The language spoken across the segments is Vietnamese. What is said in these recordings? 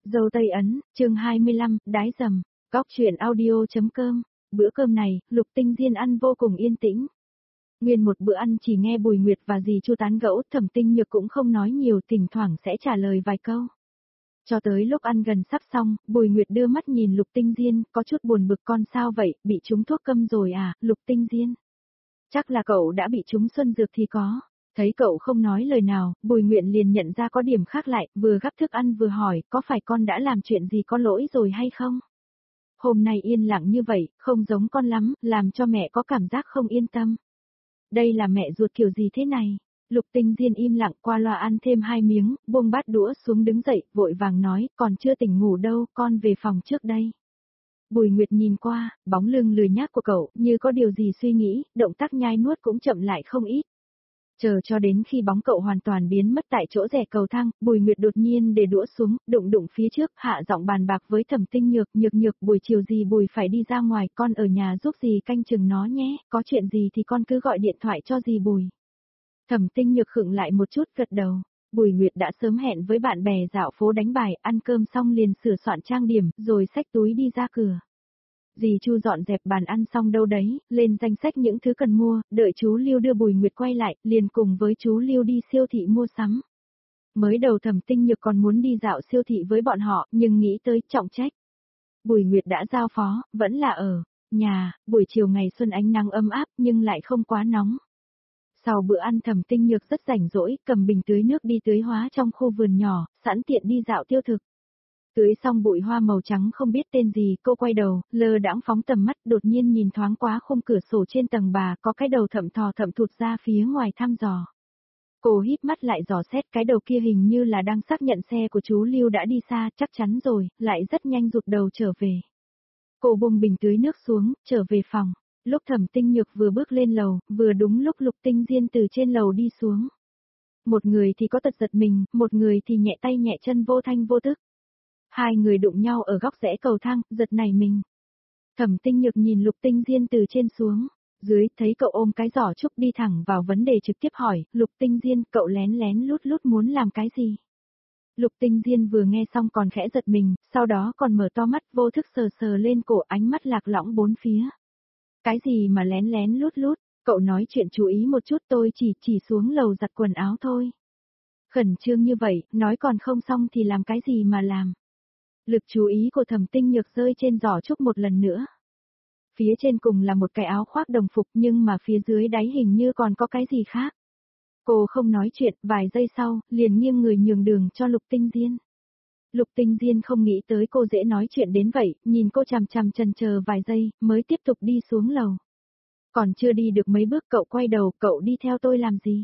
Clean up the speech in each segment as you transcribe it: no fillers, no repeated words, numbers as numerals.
Dâu Tây Ấn, chương 25, đái dầm, góc chuyện audio.com. Bữa cơm này, Lục Tinh Diên ăn vô cùng yên tĩnh. Nguyên một bữa ăn chỉ nghe Bùi Nguyệt và dì Chu tán gẫu, Thẩm Tinh Nhược cũng không nói nhiều, thỉnh thoảng sẽ trả lời vài câu. Cho tới lúc ăn gần sắp xong, Bùi Nguyệt đưa mắt nhìn Lục Tinh Diên, có chút buồn bực, con sao vậy, bị trúng thuốc câm rồi à, Lục Tinh Diên. Chắc là cậu đã bị trúng xuân dược thì có. Thấy cậu không nói lời nào, Bùi Nguyện liền nhận ra có điểm khác lại, vừa gắp thức ăn vừa hỏi, có phải con đã làm chuyện gì có lỗi rồi hay không? Hôm nay yên lặng như vậy, không giống con lắm, làm cho mẹ có cảm giác không yên tâm. Đây là mẹ ruột kiểu gì thế này? Lục Tinh Diên im lặng qua loa ăn thêm 2 miếng, buông bát đũa xuống đứng dậy, vội vàng nói, còn chưa tỉnh ngủ đâu, con về phòng trước đây. Bùi Nguyệt nhìn qua, bóng lưng lười nhác của cậu, như có điều gì suy nghĩ, động tác nhai nuốt cũng chậm lại không ít. Chờ cho đến khi bóng cậu hoàn toàn biến mất tại chỗ rẽ cầu thang, Bùi Nguyệt đột nhiên để đũa xuống, đụng phía trước, hạ giọng bàn bạc với Thẩm Tinh Nhược, nhược, buổi chiều gì Bùi phải đi ra ngoài, con ở nhà giúp dì canh chừng nó nhé, có chuyện gì thì con cứ gọi điện thoại cho dì Bùi. Thẩm Tinh Nhược khựng lại một chút gật đầu. Bùi Nguyệt đã sớm hẹn với bạn bè dạo phố đánh bài, ăn cơm xong liền sửa soạn trang điểm, rồi xách túi đi ra cửa. Dì Chu dọn dẹp bàn ăn xong đâu đấy, lên danh sách những thứ cần mua, đợi chú Lưu đưa Bùi Nguyệt quay lại, liền cùng với chú Lưu đi siêu thị mua sắm. Mới đầu Thẩm Tinh Nhược còn muốn đi dạo siêu thị với bọn họ, nhưng nghĩ tới trọng trách. Bùi Nguyệt đã giao phó, vẫn là ở nhà, buổi chiều ngày xuân ánh nắng ấm áp nhưng lại không quá nóng. Sau bữa ăn Thẩm Tinh Nhược rất rảnh rỗi, cầm bình tưới nước đi tưới hóa trong khu vườn nhỏ, sẵn tiện đi dạo tiêu thực. Tưới xong bụi hoa màu trắng không biết tên gì, cô quay đầu, lơ đãng phóng tầm mắt, đột nhiên nhìn thoáng qua khung cửa sổ trên tầng bà, có cái đầu thậm thụt ra phía ngoài thăm dò. Cô híp mắt lại dò xét, cái đầu kia hình như là đang xác nhận xe của chú Lưu đã đi xa, chắc chắn rồi, lại rất nhanh rụt đầu trở về. Cô buông bình tưới nước xuống, trở về phòng. Lúc Thẩm Tinh Nhược vừa bước lên lầu, vừa đúng lúc Lục Tinh Diên từ trên lầu đi xuống. Một người thì có tật giật mình, một người thì nhẹ tay nhẹ chân vô thanh vô tức. Hai người đụng nhau ở góc rẽ cầu thang, giật nảy mình. Thẩm Tinh Nhược nhìn Lục Tinh Diên từ trên xuống, dưới thấy cậu ôm cái giỏ trúc đi thẳng vào vấn đề trực tiếp hỏi, Lục Tinh Diên, cậu lén lút muốn làm cái gì? Lục Tinh Diên vừa nghe xong còn khẽ giật mình, sau đó còn mở to mắt vô thức sờ lên cổ, ánh mắt lạc lõng bốn phía. Cái gì mà lén lút, cậu nói chuyện chú ý một chút, tôi chỉ xuống lầu giặt quần áo thôi. Khẩn trương như vậy, nói còn không xong thì làm cái gì mà làm. Lực chú ý của Thẩm Tinh Nhược rơi trên giỏ trúc một lần nữa. Phía trên cùng là một cái áo khoác đồng phục nhưng mà phía dưới đáy hình như còn có cái gì khác. Cô không nói chuyện, vài giây sau, liền nghiêng người nhường đường cho Lục Tinh Diên. Lục Tinh Diên không nghĩ tới cô dễ nói chuyện đến vậy, nhìn cô chằm chần chờ vài giây, mới tiếp tục đi xuống lầu. Còn chưa đi được mấy bước cậu quay đầu, cậu đi theo tôi làm gì?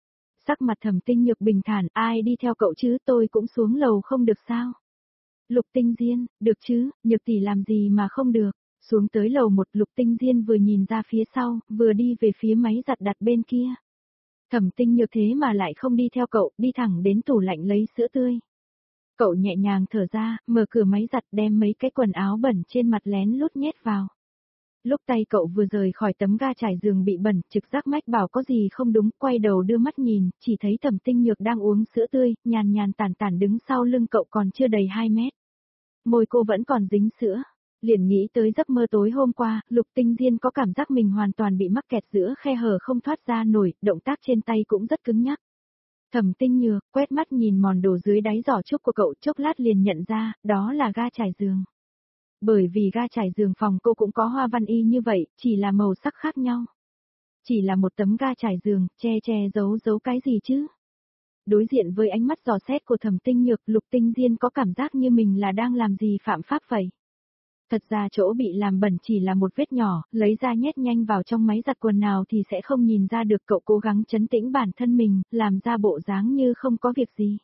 Sắc mặt Thẩm Tinh Nhược bình thản, ai đi theo cậu chứ, tôi cũng xuống lầu không được sao? Lục Tinh Diên, được chứ, Nhược tỷ làm gì mà không được. Xuống tới lầu 1, Lục Tinh Diên vừa nhìn ra phía sau, vừa đi về phía máy giặt đặt bên kia. Thẩm Tinh Nhược thế mà lại không đi theo cậu, đi thẳng đến tủ lạnh lấy sữa tươi. Cậu nhẹ nhàng thở ra, mở cửa máy giặt đem mấy cái quần áo bẩn trên mặt lén lút nhét vào. Lúc tay cậu vừa rời khỏi tấm ga trải giường bị bẩn, trực giác mách bảo có gì không đúng, quay đầu đưa mắt nhìn, chỉ thấy Thẩm Tinh Nhược đang uống sữa tươi, nhàn tản đứng sau lưng cậu còn chưa đầy 2 mét. Môi cô vẫn còn dính sữa. Liền nghĩ tới giấc mơ tối hôm qua, Lục Tinh Diên có cảm giác mình hoàn toàn bị mắc kẹt giữa khe hở không thoát ra nổi, động tác trên tay cũng rất cứng nhắc. Thẩm Tinh Nhược quét mắt nhìn mòn đồ dưới đáy giỏ trúc của cậu, chốc lát liền nhận ra, đó là ga trải giường. Bởi vì ga trải giường phòng cô cũng có hoa văn y như vậy, chỉ là màu sắc khác nhau. Chỉ là một tấm ga trải giường, che giấu cái gì chứ? Đối diện với ánh mắt dò xét của Thẩm Tinh Nhược, Lục Tinh Diên có cảm giác như mình là đang làm gì phạm pháp vậy. Thật ra chỗ bị làm bẩn chỉ là một vết nhỏ, lấy ra nhét nhanh vào trong máy giặt quần nào thì sẽ không nhìn ra được, cậu cố gắng trấn tĩnh bản thân mình, làm ra bộ dáng như không có việc gì.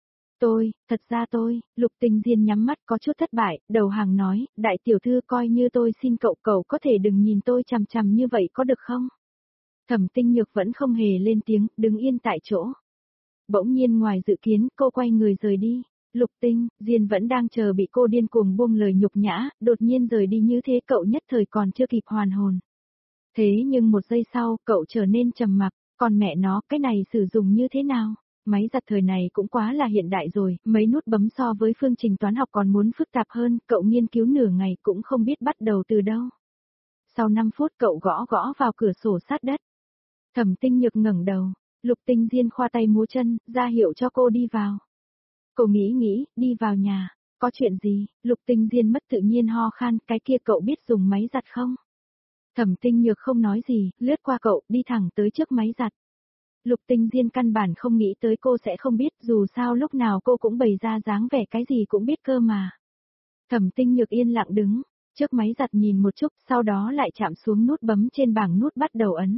Thật ra tôi, Lục Tinh Diên nhắm mắt có chút thất bại, đầu hàng nói, đại tiểu thư coi như tôi xin cậu có thể đừng nhìn tôi chằm như vậy có được không? Thẩm Tinh Nhược vẫn không hề lên tiếng, đứng yên tại chỗ. Bỗng nhiên ngoài dự kiến, cô quay người rời đi. Lục Tinh Diên vẫn đang chờ bị cô điên cuồng buông lời nhục nhã, đột nhiên rời đi như thế cậu nhất thời còn chưa kịp hoàn hồn. Thế nhưng một giây sau, cậu trở nên trầm mặc, còn mẹ nó, cái này sử dụng như thế nào? Máy giặt thời này cũng quá là hiện đại rồi, mấy nút bấm so với phương trình toán học còn muốn phức tạp hơn, cậu nghiên cứu nửa ngày cũng không biết bắt đầu từ đâu. Sau 5 phút cậu gõ gõ vào cửa sổ sát đất. Thẩm Tinh Nhược ngẩng đầu, Lục Tinh Diên khoa tay múa chân, ra hiệu cho cô đi vào. Cô nghĩ, đi vào nhà, có chuyện gì? Lục Tinh Diên mất tự nhiên ho khan, cái kia cậu biết dùng máy giặt không? Thẩm Tinh Nhược không nói gì, lướt qua cậu, đi thẳng tới trước máy giặt. Lục Tinh Diên căn bản không nghĩ tới cô sẽ không biết, dù sao lúc nào cô cũng bày ra dáng vẻ cái gì cũng biết cơ mà. Thẩm Tinh Nhược yên lặng đứng, trước máy giặt nhìn một chút, sau đó lại chạm xuống nút bấm trên bảng nút bắt đầu ấn.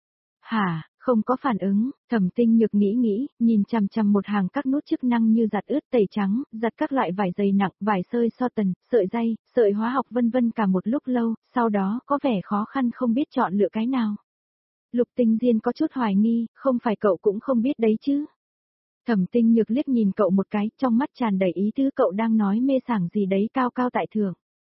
Hả, không có phản ứng, Thẩm Tinh Nhược nghĩ, nhìn chằm chằm một hàng các nút chức năng như giặt ướt tẩy trắng, giặt các loại vải dày nặng, vải sơi so tần, sợi dây, sợi hóa học vân vân cả một lúc lâu, sau đó có vẻ khó khăn không biết chọn lựa cái nào. Lục Tinh Diên có chút hoài nghi, không phải cậu cũng không biết đấy chứ. Thẩm Tinh Nhược liếc nhìn cậu một cái, trong mắt tràn đầy ý tứ cậu đang nói mê sảng gì đấy cao cao tại thượng.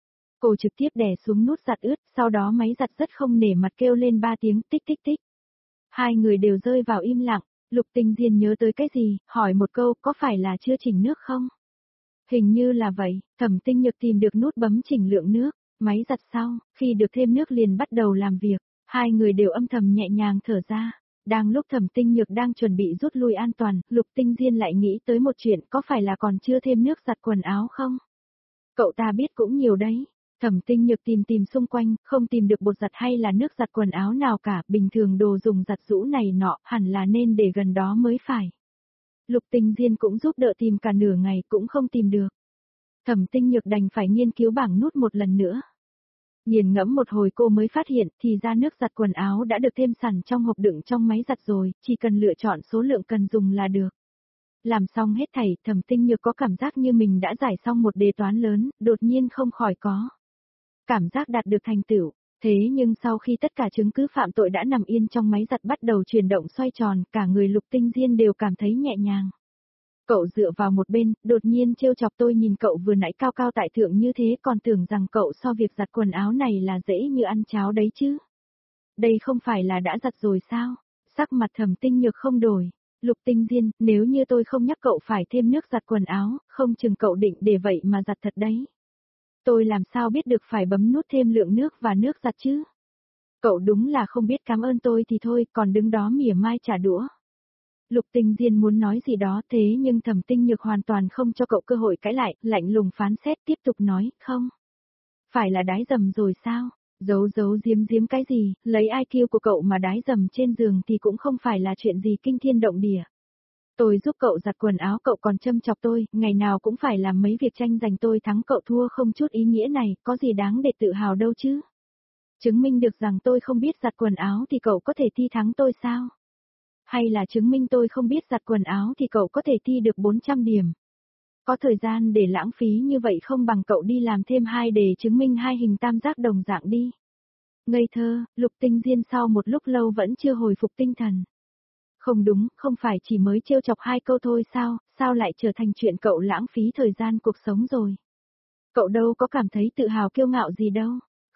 Cô trực tiếp đè xuống nút giặt ướt, sau đó máy giặt rất không nể mặt kêu lên 3 tiếng tích tích tích. Hai người đều rơi vào im lặng, Lục Tinh Diên nhớ tới cái gì, hỏi một câu có phải là chưa chỉnh nước không? Hình như là vậy, Thẩm Tinh Nhược tìm được nút bấm chỉnh lượng nước, máy giặt sau, khi được thêm nước liền bắt đầu làm việc, hai người đều âm thầm nhẹ nhàng thở ra. Đang lúc Thẩm Tinh Nhược đang chuẩn bị rút lui an toàn, Lục Tinh Diên lại nghĩ tới một chuyện có phải là còn chưa thêm nước giặt quần áo không? Cậu ta biết cũng nhiều đấy. Thẩm Tinh Nhược tìm xung quanh, không tìm được bột giặt hay là nước giặt quần áo nào cả, bình thường đồ dùng giặt giũ này nọ, hẳn là nên để gần đó mới phải. Lục Tinh Diên cũng giúp đỡ tìm cả nửa ngày cũng không tìm được. Thẩm Tinh Nhược đành phải nghiên cứu bảng nút một lần nữa. Nghiền ngẫm một hồi cô mới phát hiện thì ra nước giặt quần áo đã được thêm sẵn trong hộp đựng trong máy giặt rồi, chỉ cần lựa chọn số lượng cần dùng là được. Làm xong hết thảy, Thẩm Tinh Nhược có cảm giác như mình đã giải xong một đề toán lớn, đột nhiên không khỏi có cảm giác đạt được thành tựu. Thế nhưng sau khi tất cả chứng cứ phạm tội đã nằm yên trong máy giặt bắt đầu chuyển động xoay tròn, cả người Lục Tinh Diên đều cảm thấy nhẹ nhàng. Cậu dựa vào một bên, đột nhiên trêu chọc tôi nhìn cậu vừa nãy cao cao tại thượng như thế còn tưởng rằng cậu so việc giặt quần áo này là dễ như ăn cháo đấy chứ. Đây không phải là đã giặt rồi sao? Sắc mặt Thẩm Tinh Nhược không đổi. Lục Tinh Diên, nếu như tôi không nhắc cậu phải thêm nước giặt quần áo, không chừng cậu định để vậy mà giặt thật đấy. Tôi làm sao biết được phải bấm nút thêm lượng nước và nước giặt chứ? Cậu đúng là không biết cảm ơn tôi thì thôi, còn đứng đó mỉa mai trả đũa. Lục Tinh Diên muốn nói gì đó thế nhưng Thẩm Tinh Nhược hoàn toàn không cho cậu cơ hội cãi lại, lạnh lùng phán xét tiếp tục nói, không. Phải là đái dầm rồi sao? Giấu giếm cái gì, lấy IQ của cậu mà đái dầm trên giường thì cũng không phải là chuyện gì kinh thiên động địa. Tôi giúp cậu giặt quần áo cậu còn châm chọc tôi, ngày nào cũng phải làm mấy việc tranh giành tôi thắng cậu thua không chút ý nghĩa này, có gì đáng để tự hào đâu chứ. Chứng minh được rằng tôi không biết giặt quần áo thì cậu có thể thi thắng tôi sao? Hay là chứng minh tôi không biết giặt quần áo thì cậu có thể thi được 400 điểm? Có thời gian để lãng phí như vậy không bằng cậu đi làm thêm 2 để chứng minh hai hình tam giác đồng dạng đi. Ngây thơ, Lục Tinh Diên sau một lúc lâu vẫn chưa hồi phục tinh thần. Không đúng, không phải chỉ mới trêu chọc 2 câu thôi sao lại trở thành chuyện cậu lãng phí thời gian cuộc sống rồi. Cậu đâu có cảm thấy tự hào kiêu ngạo gì đâu.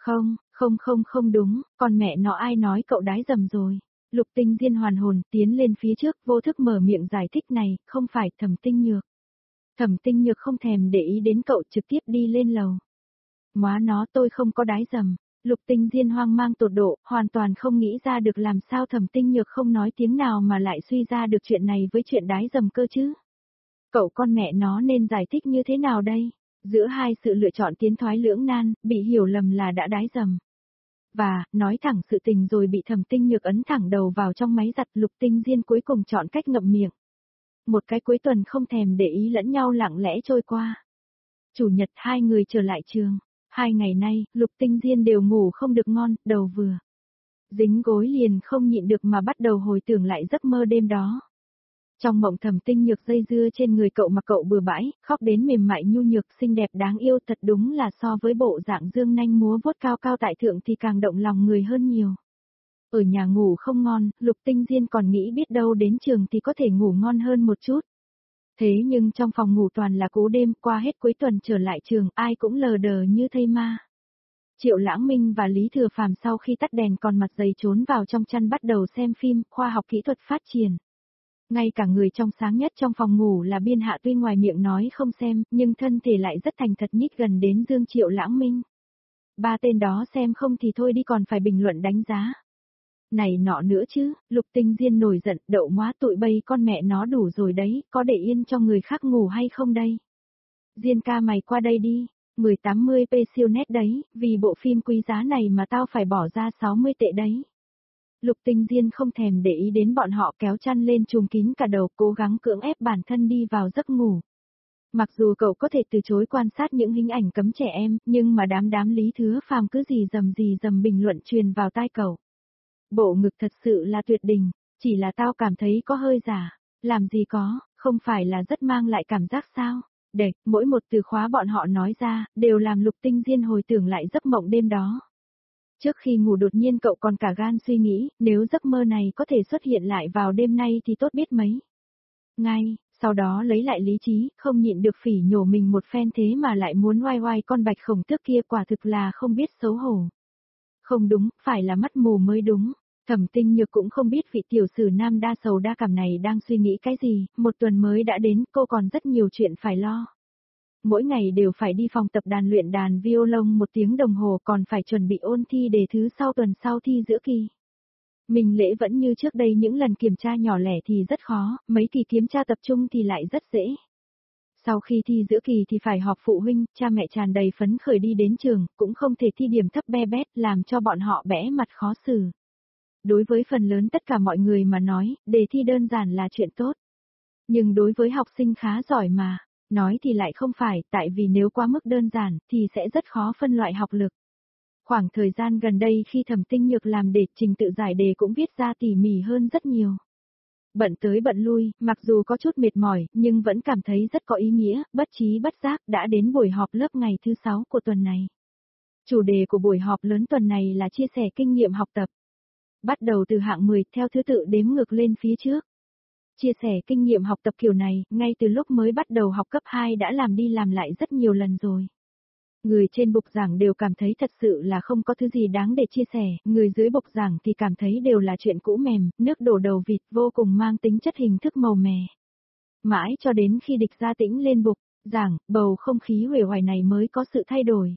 Không đúng, còn mẹ nó ai nói cậu đái dầm rồi. Lục Tinh Diên hoàn hồn tiến lên phía trước vô thức mở miệng giải thích này, không phải Thẩm Tinh Nhược. Thẩm Tinh Nhược không thèm để ý đến cậu trực tiếp đi lên lầu. Móa nó tôi không có đái dầm. Lục Tinh Diên hoang mang tột độ, hoàn toàn không nghĩ ra được làm sao Thẩm Tinh Nhược không nói tiếng nào mà lại suy ra được chuyện này với chuyện đái dầm cơ chứ. Cậu con mẹ nó nên giải thích như thế nào đây? Giữa hai sự lựa chọn tiến thoái lưỡng nan, bị hiểu lầm là đã đái dầm. Và, nói thẳng sự tình rồi bị Thẩm Tinh Nhược ấn thẳng đầu vào trong máy giặt Lục Tinh Diên cuối cùng chọn cách ngậm miệng. Một cái cuối tuần không thèm để ý lẫn nhau lặng lẽ trôi qua. Chủ nhật hai người trở lại trường. 2 ngày nay, Lục Tinh Diên đều ngủ không được ngon, đầu vừa dính gối liền không nhịn được mà bắt đầu hồi tưởng lại giấc mơ đêm đó. Trong mộng Thẩm Tinh Nhược dây dưa trên người cậu mà cậu bừa bãi, khóc đến mềm mại nhu nhược xinh đẹp đáng yêu thật đúng là so với bộ dạng dương nanh múa vuốt cao cao tại thượng thì càng động lòng người hơn nhiều. Ở nhà ngủ không ngon, Lục Tinh Diên còn nghĩ biết đâu đến trường thì có thể ngủ ngon hơn một chút. Thế nhưng trong phòng ngủ toàn là cú đêm, qua hết cuối tuần trở lại trường ai cũng lờ đờ như thây ma. Triệu Lãng Minh và Lý Thừa Phàm sau khi tắt đèn còn mặt dày trốn vào trong chăn bắt đầu xem phim, khoa học kỹ thuật phát triển. Ngay cả người trong sáng nhất trong phòng ngủ là Biên Hạ tuy ngoài miệng nói không xem, nhưng thân thể lại rất thành thật nhích gần đến Dương Triệu Lãng Minh. Ba tên đó xem không thì thôi đi còn phải bình luận đánh giá. Này nọ nữa chứ, Lục Tinh Diên nổi giận, đậu móa tụi bay con mẹ nó đủ rồi đấy, có để yên cho người khác ngủ hay không đây? Diên ca mày qua đây đi, 1080p siêu nét đấy, vì bộ phim quý giá này mà tao phải bỏ ra 60 tệ đấy. Lục Tinh Diên không thèm để ý đến bọn họ kéo chăn lên trùm kín cả đầu cố gắng cưỡng ép bản thân đi vào giấc ngủ. Mặc dù cậu có thể từ chối quan sát những hình ảnh cấm trẻ em, nhưng mà đám Lý Thứ Phàm cứ gì dầm bình luận truyền vào tai cậu. Bộ ngực thật sự là tuyệt đỉnh, chỉ là tao cảm thấy có hơi giả, làm gì có, không phải là rất mang lại cảm giác sao? Để, mỗi một từ khóa bọn họ nói ra, đều làm Lục Tinh Diên hồi tưởng lại giấc mộng đêm đó. Trước khi ngủ đột nhiên cậu còn cả gan suy nghĩ, nếu giấc mơ này có thể xuất hiện lại vào đêm nay thì tốt biết mấy. Ngay, sau đó lấy lại lý trí, không nhịn được phỉ nhổ mình một phen thế mà lại muốn oai oai con bạch khổng tước kia quả thực là không biết xấu hổ. Không đúng, phải là mắt mù mới đúng. Thẩm Tinh Nhược cũng không biết vị tiểu sử nam đa sầu đa cảm này đang suy nghĩ cái gì, một tuần mới đã đến, cô còn rất nhiều chuyện phải lo. Mỗi ngày đều phải đi phòng tập đàn luyện đàn violon 1 tiếng đồng hồ còn phải chuẩn bị ôn thi đề thứ sau tuần sau thi giữa kỳ. Mình lễ vẫn như trước đây những lần kiểm tra nhỏ lẻ thì rất khó, mấy kỳ kiểm tra tập trung thì lại rất dễ. Sau khi thi giữa kỳ thì phải họp phụ huynh, cha mẹ tràn đầy phấn khởi đi đến trường, cũng không thể thi điểm thấp be bét làm cho bọn họ bẽ mặt khó xử. Đối với phần lớn tất cả mọi người mà nói, đề thi đơn giản là chuyện tốt. Nhưng đối với học sinh khá giỏi mà, nói thì lại không phải, tại vì nếu quá mức đơn giản, thì sẽ rất khó phân loại học lực. Khoảng thời gian gần đây khi Thẩm Tinh Nhược làm đề trình tự giải đề cũng viết ra tỉ mỉ hơn rất nhiều. Bận tới bận lui, mặc dù có chút mệt mỏi, nhưng vẫn cảm thấy rất có ý nghĩa, bất trí bất giác đã đến buổi họp lớp ngày thứ 6 của tuần này. Chủ đề của buổi họp lớn tuần này là chia sẻ kinh nghiệm học tập. Bắt đầu từ hạng 10 theo thứ tự đếm ngược lên phía trước. Chia sẻ kinh nghiệm học tập kiểu này, ngay từ lúc mới bắt đầu học cấp 2 đã làm đi làm lại rất nhiều lần rồi. Người trên bục giảng đều cảm thấy thật sự là không có thứ gì đáng để chia sẻ, người dưới bục giảng thì cảm thấy đều là chuyện cũ mềm, nước đổ đầu vịt vô cùng mang tính chất hình thức màu mè. Mãi cho đến khi Địch Gia Tĩnh lên bục giảng, bầu không khí uể oải này mới có sự thay đổi.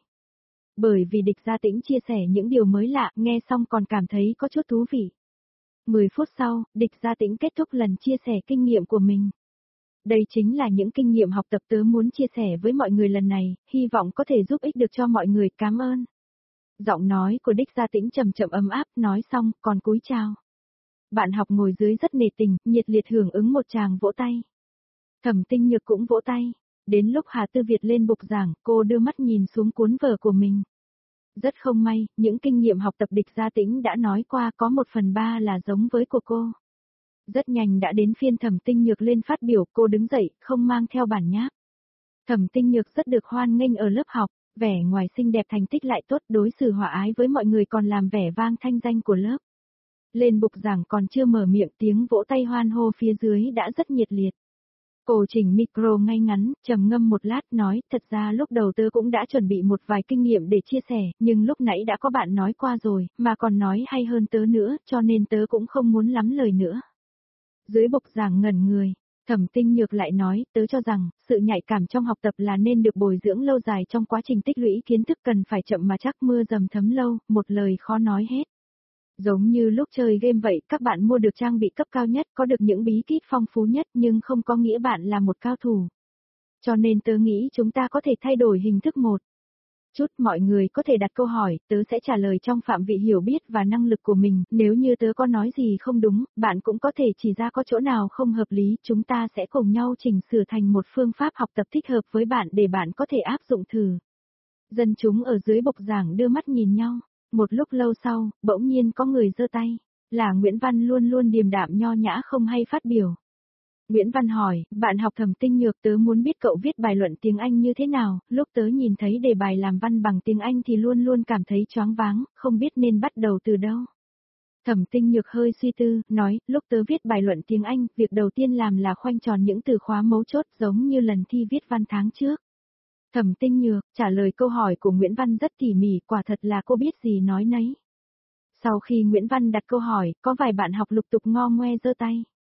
Bởi vì Địch Gia Tĩnh chia sẻ những điều mới lạ, nghe xong còn cảm thấy có chút thú vị. 10 phút sau, Địch Gia Tĩnh kết thúc lần chia sẻ kinh nghiệm của mình. Đây chính là những kinh nghiệm học tập tớ muốn chia sẻ với mọi người lần này, hy vọng có thể giúp ích được cho mọi người, cảm ơn. Giọng nói của Địch Gia Tĩnh trầm chậm ấm áp, nói xong, còn cúi chào. Bạn học ngồi dưới rất nề tình, nhiệt liệt hưởng ứng một tràng vỗ tay. Thẩm Tinh Nhược cũng vỗ tay. Đến lúc Hà Tư Việt lên bục giảng, cô đưa mắt nhìn xuống cuốn vở của mình. Rất không may, những kinh nghiệm học tập Địch Gia Tĩnh đã nói qua có 1/3 là giống với của cô. Rất nhanh đã đến phiên Thẩm Tinh Nhược lên phát biểu, cô đứng dậy, không mang theo bản nháp. Thẩm Tinh Nhược rất được hoan nghênh ở lớp học, vẻ ngoài xinh đẹp thành tích lại tốt, đối xử hòa ái với mọi người còn làm vẻ vang thanh danh của lớp. Lên bục giảng còn chưa mở miệng tiếng vỗ tay hoan hô phía dưới đã rất nhiệt liệt. Cô chỉnh micro ngay ngắn, trầm ngâm một lát nói, thật ra lúc đầu tớ cũng đã chuẩn bị một vài kinh nghiệm để chia sẻ, nhưng lúc nãy đã có bạn nói qua rồi, mà còn nói hay hơn tớ nữa, cho nên tớ cũng không muốn lắm lời nữa. Dưới bục giảng ngẩn người, Thẩm Tinh Nhược lại nói, tớ cho rằng, sự nhạy cảm trong học tập là nên được bồi dưỡng lâu dài trong quá trình tích lũy kiến thức cần phải chậm mà chắc mưa dầm thấm lâu, một lời khó nói hết. Giống như lúc chơi game vậy, các bạn mua được trang bị cấp cao nhất, có được những bí kíp phong phú nhất nhưng không có nghĩa bạn là một cao thủ. Cho nên tớ nghĩ chúng ta có thể thay đổi hình thức một chút, mọi người có thể đặt câu hỏi, tớ sẽ trả lời trong phạm vị hiểu biết và năng lực của mình, nếu như tớ có nói gì không đúng, bạn cũng có thể chỉ ra có chỗ nào không hợp lý, chúng ta sẽ cùng nhau chỉnh sửa thành một phương pháp học tập thích hợp với bạn để bạn có thể áp dụng thử. Dân chúng ở dưới bục giảng đưa mắt nhìn nhau. Một lúc lâu sau, bỗng nhiên có người giơ tay, là Nguyễn Văn luôn luôn điềm đạm nho nhã không hay phát biểu. Nguyễn Văn hỏi, bạn học Thẩm Tinh Nhược, tớ muốn biết cậu viết bài luận tiếng Anh như thế nào, lúc tớ nhìn thấy đề bài làm văn bằng tiếng Anh thì luôn luôn cảm thấy choáng váng, không biết nên bắt đầu từ đâu. Thẩm Tinh Nhược hơi suy tư, nói, lúc tớ viết bài luận tiếng Anh, việc đầu tiên làm là khoanh tròn những từ khóa mấu chốt giống như lần thi viết văn tháng trước. Thẩm Tinh Nhược trả lời câu hỏi của Nguyễn Văn rất tỉ mỉ, quả thật là cô biết gì nói nấy. Sau khi Nguyễn Văn đặt câu hỏi, có vài bạn học lục tục ngo ngoe giơ tay.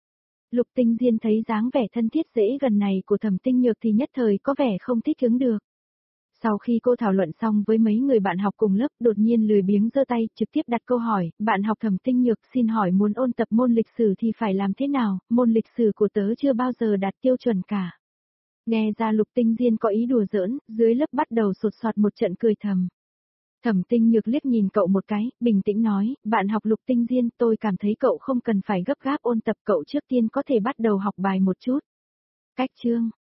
Lục Tinh Diên thấy dáng vẻ thân thiết dễ gần này của Thẩm Tinh Nhược thì nhất thời có vẻ không thích ứng được. Sau khi cô thảo luận xong với mấy người bạn học cùng lớp, đột nhiên lười biếng giơ tay, trực tiếp đặt câu hỏi, bạn học Thẩm Tinh Nhược xin hỏi muốn ôn tập môn lịch sử thì phải làm thế nào, môn lịch sử của tớ chưa bao giờ đạt tiêu chuẩn cả. Nghe ra Lục Tinh Diên có ý đùa giỡn, dưới lớp bắt đầu sột soạt một trận cười thầm. Thẩm Tinh Nhược liếc nhìn cậu một cái, bình tĩnh nói, bạn học Lục Tinh Diên, tôi cảm thấy cậu không cần phải gấp gáp ôn tập, cậu trước tiên có thể bắt đầu học bài một chút. Cách chương